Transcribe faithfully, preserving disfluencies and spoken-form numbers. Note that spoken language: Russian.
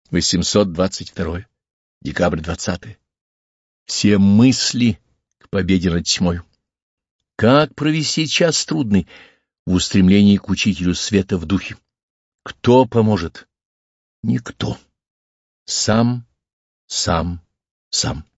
восемьсот двадцать второе. Декабрь двадцатое. Все мысли к победе над тьмой. Как провести час трудный в устремлении к учителю света в духе? Кто поможет? Никто. Сам, сам, сам.